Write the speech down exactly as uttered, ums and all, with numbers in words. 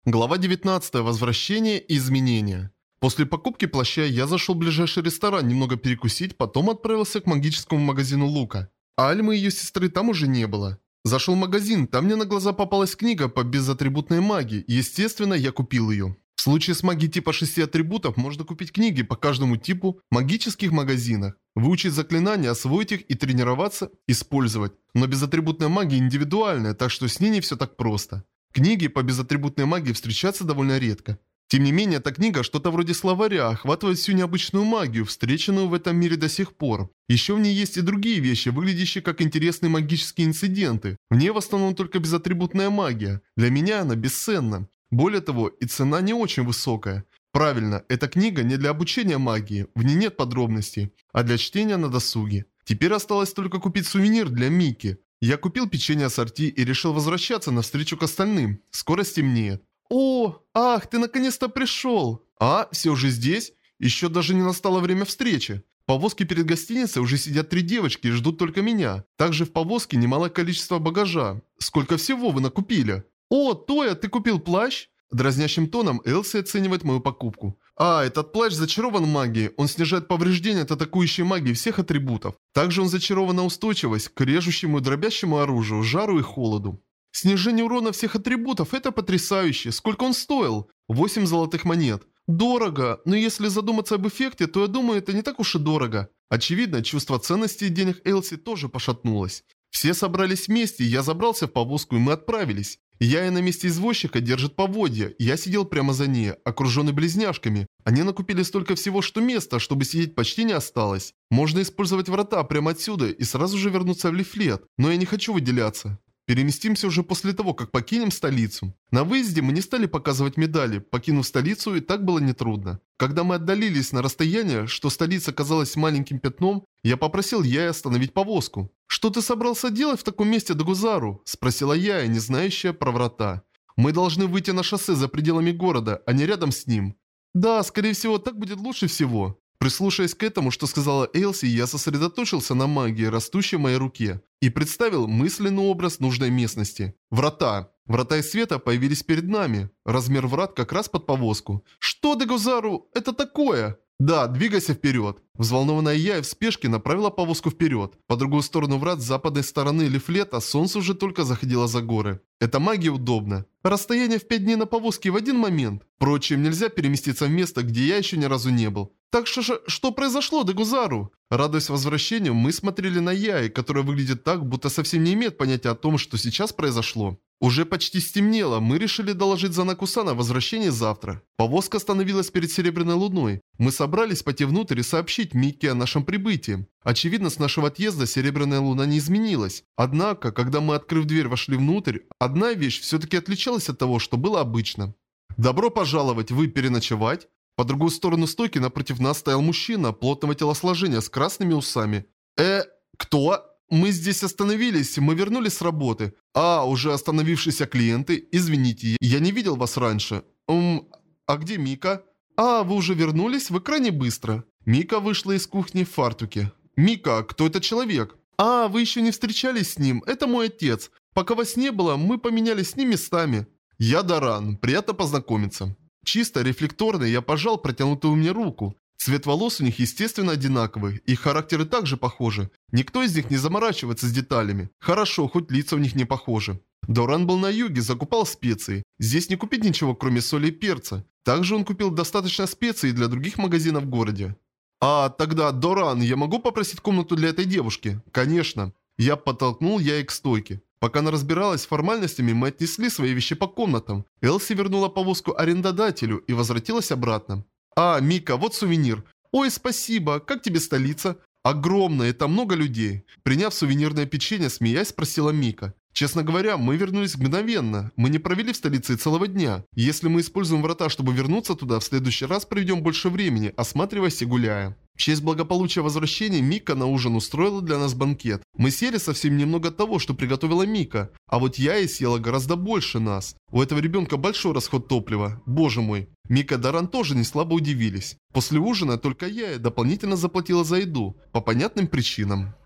Глава девятнадцатая. Возвращение и изменения. После покупки плаща я зашел в ближайший ресторан немного перекусить, потом отправился к магическому магазину Лука. А Альмы и ее сестры там уже не было. Зашел в магазин, там мне на глаза попалась книга по безатрибутной магии, и естественно я купил ее. В случае с магией типа шести атрибутов можно купить книги по каждому типу в магических магазинах, выучить заклинания, освоить их и тренироваться, использовать. Но безатрибутная магия индивидуальная, так что с ней не все так просто. Книги по безатрибутной магии встречаются довольно редко. Тем не менее, эта книга что-то вроде словаря, охватывает всю необычную магию, встреченную в этом мире до сих пор. Еще в ней есть и другие вещи, выглядящие как интересные магические инциденты. В ней в основном только безатрибутная магия. Для меня она бесценна. Более того, и цена не очень высокая. Правильно, эта книга не для обучения магии, в ней нет подробностей, а для чтения на досуге. Теперь осталось только купить сувенир для Мики. Я купил печенье ассорти и решил возвращаться навстречу к остальным. Скоро стемнеет. О, ах, ты наконец-то пришел. А, все уже здесь? Еще даже не настало время встречи. В повозке перед гостиницей уже сидят три девочки и ждут только меня. Также в повозке немалое количество багажа. Сколько всего вы накупили? О, Тоя, ты купил плащ? Дразнящим тоном Элси оценивает мою покупку. А, этот плащ зачарован магией. Он снижает повреждения от атакующей магии всех атрибутов. Также он зачарован на устойчивость к режущему и дробящему оружию, жару и холоду. Снижение урона всех атрибутов – это потрясающе. Сколько он стоил? восемь золотых монет. Дорого, но если задуматься об эффекте, то я думаю, это не так уж и дорого. Очевидно, чувство ценности денег Элси тоже пошатнулось. Все собрались вместе, я забрался в повозку и мы отправились. Я и на месте извозчика держит поводья, я сидел прямо за ней, окруженный близняшками. Они накупили столько всего, что места, чтобы сидеть, почти не осталось. Можно использовать врата прямо отсюда и сразу же вернуться в Лифлет, но я не хочу выделяться. Переместимся уже после того, как покинем столицу. На выезде мы не стали показывать медали, покинув столицу и так было нетрудно. Когда мы отдалились на расстояние, что столица казалась маленьким пятном, я попросил Яя остановить повозку. «Что ты собрался делать в таком месте, Дагузару?» – спросила Яя, не знающая про врата. «Мы должны выйти на шоссе за пределами города, а не рядом с ним». «Да, скорее всего, так будет лучше всего». Прислушаясь к этому, что сказала Элси, я сосредоточился на магии, растущей в моей руке, и представил мысленный образ нужной местности. Врата. Врата из света появились перед нами. Размер врат как раз под повозку. «Что, Дагузару, это такое?» «Да, двигайся вперед!» Взволнованная я в спешке направила повозку вперед. По другую сторону врат с западной стороны Лифлета солнце уже только заходило за горы. Эта магия удобна. Расстояние в пять дней на повозке в один момент. Впрочем, нельзя переместиться в место, где я еще ни разу не был. «Так что же, что произошло, Дагузару?» Радуясь возвращению, мы смотрели на Яи, которая выглядит так, будто совсем не имеет понятия о том, что сейчас произошло. Уже почти стемнело, мы решили доложить Занакусана о возвращении завтра. Повозка остановилась перед Серебряной Луной. Мы собрались пойти внутрь и сообщить Микке о нашем прибытии. Очевидно, с нашего отъезда Серебряная Луна не изменилась. Однако, когда мы, открыв дверь, вошли внутрь, одна вещь все-таки отличалась от того, что было обычно. «Добро пожаловать, вы переночевать?» По другую сторону стойки напротив нас стоял мужчина, плотного телосложения, с красными усами. «Э, кто?» «Мы здесь остановились, мы вернулись с работы. А, уже остановившиеся клиенты, извините, я не видел вас раньше. Ум, а где Мика?» «А, вы уже вернулись? Вы крайне быстро». Мика вышла из кухни в фартуке. «Мика, кто этот человек?» «А, вы еще не встречались с ним, это мой отец. Пока вас не было, мы поменялись с ним местами». «Я Даран, приятно познакомиться». Чисто рефлекторно я пожал протянутую мне руку. Цвет волос у них, естественно, одинаковый, их характеры также похожи. Никто из них не заморачивается с деталями. Хорошо, хоть лица у них не похожи. Доран был на юге, закупал специи. Здесь не купить ничего, кроме соли и перца. Также он купил достаточно специй для других магазинов в городе. «А, тогда, Доран, я могу попросить комнату для этой девушки?» «Конечно». Я подтолкнул Яи к стойке. Пока она разбиралась с формальностями, мы отнесли свои вещи по комнатам. Элси вернула повозку арендодателю и возвратилась обратно. «А, Мика, вот сувенир». «Ой, спасибо. Как тебе столица?» «Огромная, и там много людей». Приняв сувенирное печенье, смеясь, спросила Мика. «Честно говоря, мы вернулись мгновенно. Мы не провели в столице и целого дня. Если мы используем врата, чтобы вернуться туда, в следующий раз проведем больше времени, осматриваясь и гуляя». В честь благополучия возвращения Мика на ужин устроила для нас банкет. Мы съели совсем немного того, что приготовила Мика. А вот я и съела гораздо больше нас. У этого ребенка большой расход топлива. Боже мой. Мика и Даран тоже не слабо удивились. После ужина только я дополнительно заплатила за еду. По понятным причинам.